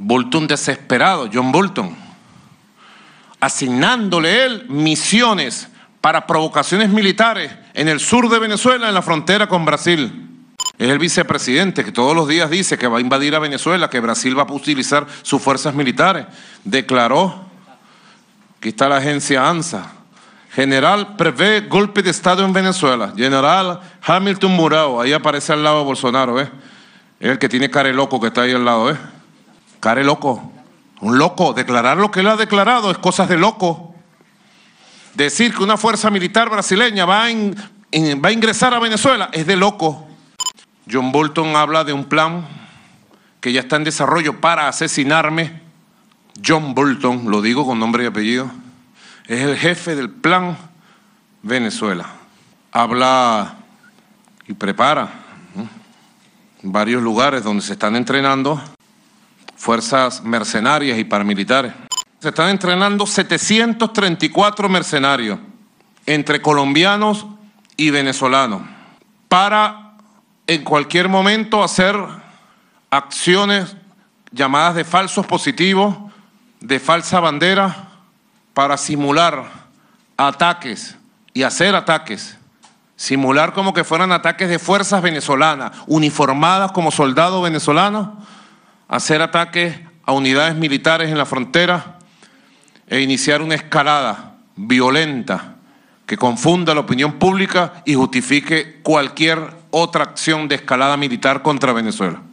Bolton desesperado, John Bolton, asignándole él misiones para provocaciones militares en el sur de Venezuela, en la frontera con Brasil. Es el vicepresidente que todos los días dice que va a invadir a Venezuela, que Brasil va a utilizar sus fuerzas militares. Declaró, aquí está la agencia ANSA, general prevé golpe de Estado en Venezuela. General Hamilton Murao, ahí aparece al lado de Bolsonaro, ¿eh? Es el que tiene care loco que está ahí al lado, ¿eh? Care loco, un loco. Declarar lo que él ha declarado es cosas de loco. Decir que una fuerza militar brasileña va a ingresar a Venezuela es de loco. John Bolton habla de un plan que ya está en desarrollo para asesinarme. John Bolton, lo digo con nombre y apellido, es el jefe del plan Venezuela. Habla y prepara varios lugares donde se están entrenando fuerzas mercenarias y paramilitares. Se están entrenando 734 mercenarios entre colombianos y venezolanos para en cualquier momento hacer acciones llamadas de falsos positivos, de falsa bandera, para simular ataques y hacer ataques, simular como que fueran ataques de fuerzas venezolanas, uniformadas como soldados venezolanos, hacer ataques a unidades militares en la frontera e iniciar una escalada violenta que confunda la opinión pública y justifique cualquier otra acción de escalada militar contra Venezuela.